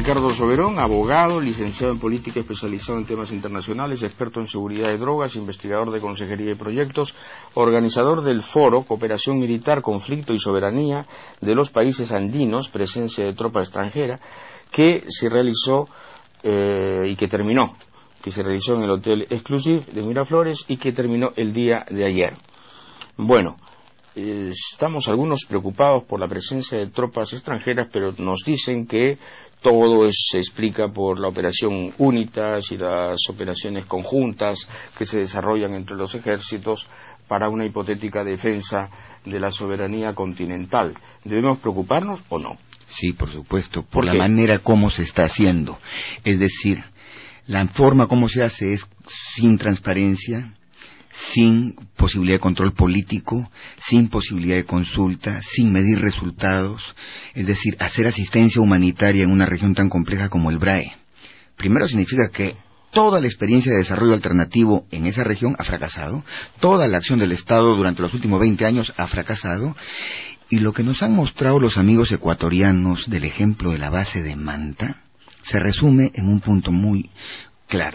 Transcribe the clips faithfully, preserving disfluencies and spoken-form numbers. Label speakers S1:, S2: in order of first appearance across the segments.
S1: Ricardo Soberón, abogado, licenciado en política, especializado en temas internacionales, experto en seguridad de drogas, investigador de consejería y proyectos, organizador del foro Cooperación Militar, Conflicto y Soberanía de los Países Andinos, presencia de tropa extranjera, que se realizó eh, y que terminó, que se realizó en el Hotel Exclusive de Miraflores y que terminó el día de ayer. Bueno, eh, estamos algunos preocupados por la presencia de tropas extranjeras, pero nos dicen que todo es, se explica por la operación UNITAS y las operaciones conjuntas que se desarrollan entre los ejércitos para una hipotética defensa de la soberanía continental. ¿Debemos preocuparnos o no?
S2: Sí, por supuesto, por,
S1: ¿Por
S2: la
S1: qué?
S2: manera como se está haciendo. Es decir, la forma como se hace es sin transparencia, sin posibilidad de control político, sin posibilidad de consulta, sin medir resultados, es decir, hacer asistencia humanitaria en una región tan compleja como el B R A E. Primero significa que toda la experiencia de desarrollo alternativo en esa región ha fracasado, toda la acción del Estado durante los últimos veinte años ha fracasado, y lo que nos han mostrado los amigos ecuatorianos del ejemplo de la base de Manta se resume en un punto muy claro.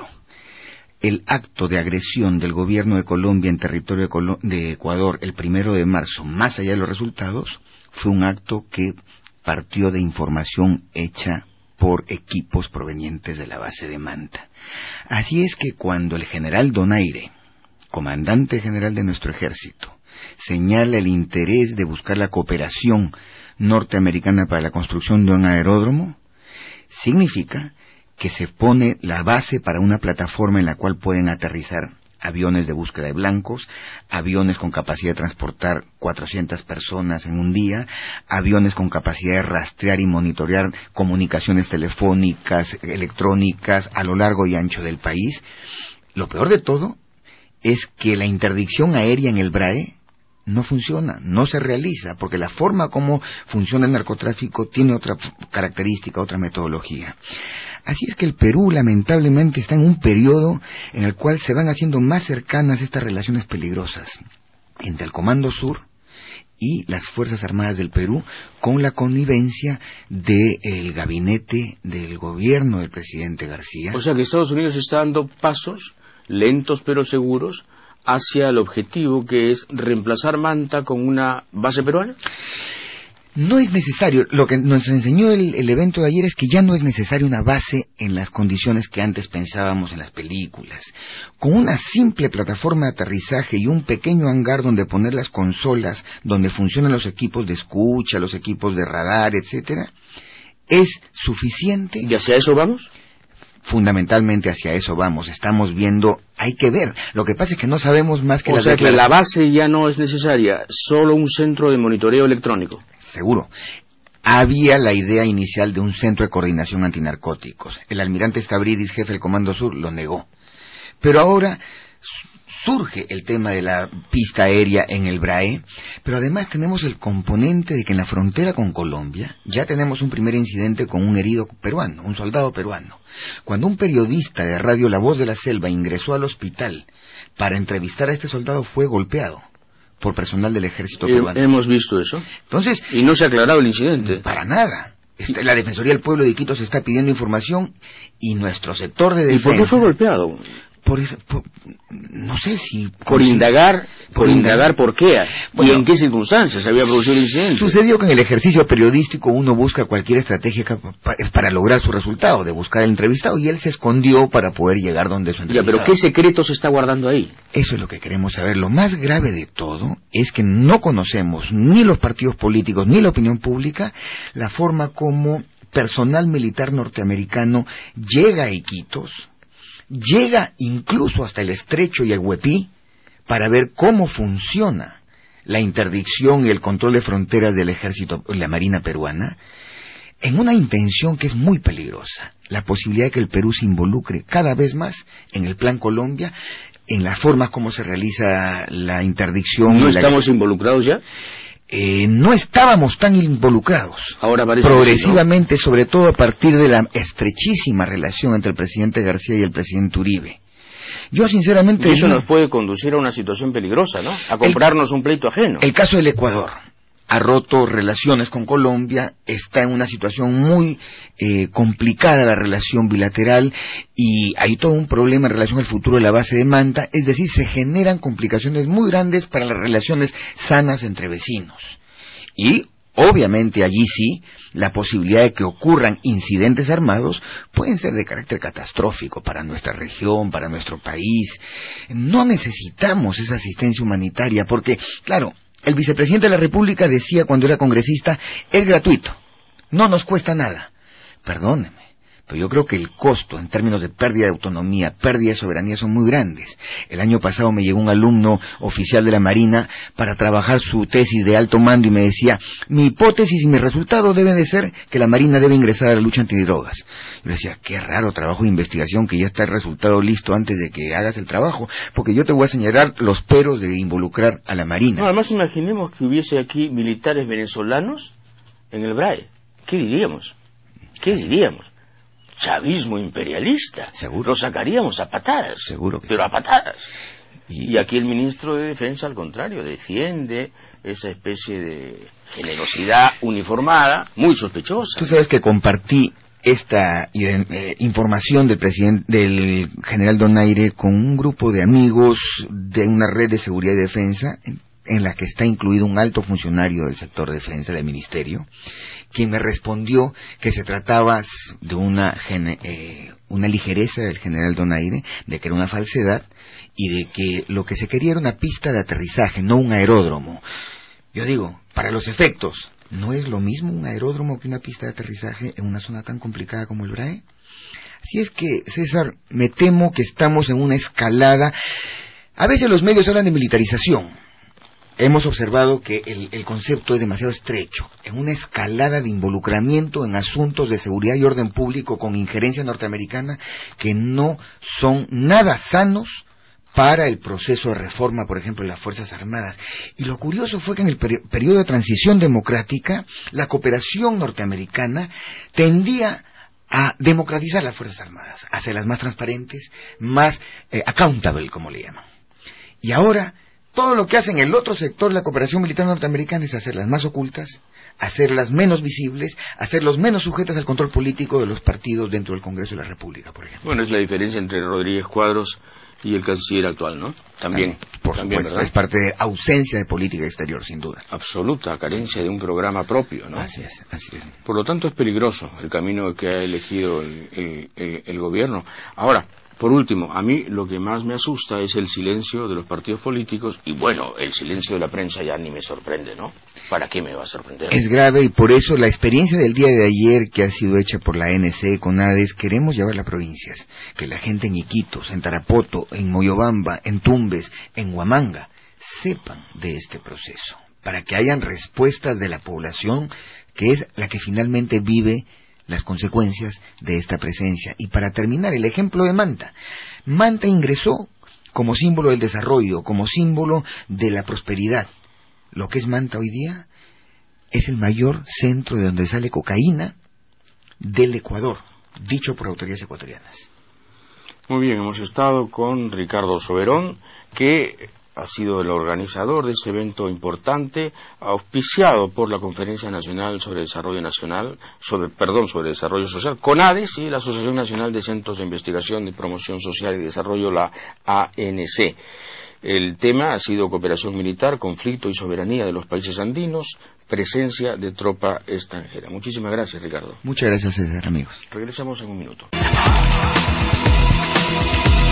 S2: El acto de agresión del gobierno de Colombia en territorio de Ecuador el primero de marzo, más allá de los resultados, fue un acto que partió de información hecha por equipos provenientes de la base de Manta. Así es que cuando el general Donaire, comandante general de nuestro ejército, señala el interés de buscar la cooperación norteamericana para la construcción de un aeródromo, significa que se pone la base para una plataforma en la cual pueden aterrizar aviones de búsqueda de blancos, aviones con capacidad de transportar cuatrocientas personas en un día, aviones con capacidad de rastrear y monitorear comunicaciones telefónicas, electrónicas a lo largo y ancho del país. Lo peor de todo es que la interdicción aérea en el B R A E no funciona, no se realiza, porque la forma como funciona el narcotráfico tiene otra característica, otra metodología. Así es que el Perú lamentablemente está en un periodo en el cual se van haciendo más cercanas estas relaciones peligrosas entre el Comando Sur y las Fuerzas Armadas del Perú, con la connivencia del gabinete del gobierno del presidente García.
S1: O sea que Estados Unidos está dando pasos lentos pero seguros hacia el objetivo que es reemplazar Manta con una base peruana.
S2: No es necesario, lo que nos enseñó el, el evento de ayer es que ya no es necesario una base en las condiciones que antes pensábamos en las películas. Con una simple plataforma de aterrizaje y un pequeño hangar donde poner las consolas, donde funcionan los equipos de escucha, los equipos de radar, etcétera, es suficiente.
S1: ¿Y hacia eso vamos?
S2: Fundamentalmente hacia eso vamos, estamos viendo, hay que ver, lo que pasa es que no sabemos más que
S1: o
S2: las
S1: sea que
S2: declaraciones.
S1: la base ya no es necesaria, solo un centro de monitoreo electrónico.
S2: Seguro. Había la idea inicial de un centro de coordinación antinarcóticos. El almirante Stavridis, jefe del Comando Sur, lo negó. Pero ahora surge el tema de la pista aérea en el B R A E, pero además tenemos el componente de que en la frontera con Colombia ya tenemos un primer incidente con un herido peruano, un soldado peruano. Cuando un periodista de radio La Voz de la Selva ingresó al hospital para entrevistar a este soldado, fue golpeado por personal del ejército peruano.
S1: Eh, hemos visto eso.
S2: Entonces,
S1: y no se ha aclarado el incidente.
S2: Para nada. Esta, la Defensoría del Pueblo de Quito se está pidiendo información y nuestro sector de defensa...
S1: ¿Y por qué fue golpeado?
S2: Por, por, no sé si...
S1: Por indagar, por, por indagar por qué, bueno, y en qué circunstancias había producido el incidente.
S2: Sucedió que en el ejercicio periodístico uno busca cualquier estrategia para lograr su resultado, de buscar al entrevistado, y él se escondió para poder llegar donde su entrevistado.
S1: Ya, pero ¿qué secreto se está guardando ahí?
S2: Eso es lo que queremos saber. Lo más grave de todo es que no conocemos ni los partidos políticos ni la opinión pública la forma como personal militar norteamericano llega a Iquitos, llega incluso hasta el Estrecho y el Huepí para ver cómo funciona la interdicción y el control de fronteras del ejército y la marina peruana, en una intención que es muy peligrosa, la posibilidad de que el Perú se involucre cada vez más en el Plan Colombia, en la forma como se realiza la interdicción.
S1: ¿No
S2: la
S1: estamos involucrados ya?
S2: Eh, no estábamos tan involucrados.
S1: Ahora parece
S2: progresivamente,
S1: que sí, ¿no?
S2: Sobre todo a partir de la estrechísima relación entre el presidente García y el presidente Uribe. Yo sinceramente...
S1: Y eso
S2: no...
S1: nos puede conducir a una situación peligrosa, ¿no? A comprarnos el, un pleito ajeno.
S2: El caso del Ecuador. ha roto relaciones con Colombia, está en una situación muy eh, complicada la relación bilateral y hay todo un problema en relación al futuro de la base de Manta, es decir, se generan complicaciones muy grandes para las relaciones sanas entre vecinos. Y obviamente allí sí, la posibilidad de que ocurran incidentes armados pueden ser de carácter catastrófico para nuestra región, para nuestro país. No necesitamos esa asistencia humanitaria porque, claro, el vicepresidente de la República decía cuando era congresista, es gratuito, no nos cuesta nada. Perdóneme, pero yo creo que el costo en términos de pérdida de autonomía, pérdida de soberanía son muy grandes. El año pasado me llegó un alumno oficial de la Marina para trabajar su tesis de alto mando y me decía, mi hipótesis y mi resultado deben de ser que la Marina debe ingresar a la lucha antidrogas. Yo le decía, qué raro trabajo de investigación que ya está el resultado listo antes de que hagas el trabajo, porque yo te voy a señalar los peros de involucrar a la Marina.
S1: No, además imaginemos que hubiese aquí militares venezolanos en el B R A E. ¿Qué diríamos? ¿Qué diríamos? Chavismo imperialista.
S2: Seguro.
S1: Lo sacaríamos a patadas.
S2: Seguro que
S1: pero
S2: sí.
S1: a patadas.
S2: Y,
S1: y aquí el ministro de Defensa, al contrario, defiende esa especie de generosidad uniformada, muy sospechosa.
S2: Tú sabes que compartí esta eh, información del presidente, del general Donaire con un grupo de amigos de una red de seguridad y defensa en, en la que está incluido un alto funcionario del sector de defensa del ministerio, quien me respondió que se trataba de una, gene, eh, una ligereza del general Donaire, de que era una falsedad y de que lo que se quería era una pista de aterrizaje, no un aeródromo. Yo digo, para los efectos, ¿no es lo mismo un aeródromo que una pista de aterrizaje en una zona tan complicada como el B R A E? Así es que, César, me temo que estamos en una escalada. A veces los medios hablan de militarización. Hemos observado que el, el concepto es demasiado estrecho, en una escalada de involucramiento en asuntos de seguridad y orden público con injerencia norteamericana que no son nada sanos para el proceso de reforma, por ejemplo, de las Fuerzas Armadas. Y lo curioso fue que en el peri- periodo de transición democrática, la cooperación norteamericana tendía a democratizar las Fuerzas Armadas, a hacerlas más transparentes, más eh, accountable, como le llaman. Y ahora todo lo que hace en el otro sector de la cooperación militar norteamericana es hacerlas más ocultas, hacerlas menos visibles, hacerlos menos sujetas al control político de los partidos dentro del Congreso de la República, por ejemplo.
S1: Bueno, es la diferencia entre Rodríguez Cuadros y el canciller actual, ¿no? También,
S2: También por
S1: también,
S2: supuesto,
S1: ¿verdad?
S2: es parte de ausencia de política exterior, sin duda.
S1: Absoluta carencia sí. de un programa propio, ¿no?
S2: Así es, así es.
S1: Por lo tanto, es peligroso el camino que ha elegido el, el, el, el gobierno. Ahora, por último, a mí lo que más me asusta es el silencio de los partidos políticos y, bueno, el silencio de la prensa ya ni me sorprende, ¿no? ¿Para qué me va a sorprender?
S2: Es grave y por eso la experiencia del día de ayer que ha sido hecha por la A N C con ADES, queremos llevarla a provincias. Que la gente en Iquitos, en Tarapoto, en Moyobamba, en Tumbes, en Huamanga, sepan de este proceso. Para que hayan respuestas de la población que es la que finalmente vive las consecuencias de esta presencia. Y para terminar, el ejemplo de Manta. Manta ingresó como símbolo del desarrollo, como símbolo de la prosperidad. Lo que es Manta hoy día es el mayor centro de donde sale cocaína del Ecuador, dicho por autoridades ecuatorianas.
S1: Muy bien, hemos estado con Ricardo Soberón, que ha sido el organizador de este evento importante, auspiciado por la Conferencia Nacional sobre Desarrollo Nacional, sobre, perdón, sobre Desarrollo Social, CONADES y la Asociación Nacional de Centros de Investigación y Promoción Social y Desarrollo, la A N C. El tema ha sido cooperación militar, conflicto y soberanía de los países andinos, presencia de tropa extranjera. Muchísimas gracias, Ricardo.
S2: Muchas gracias, César, amigos.
S1: Regresamos en un minuto.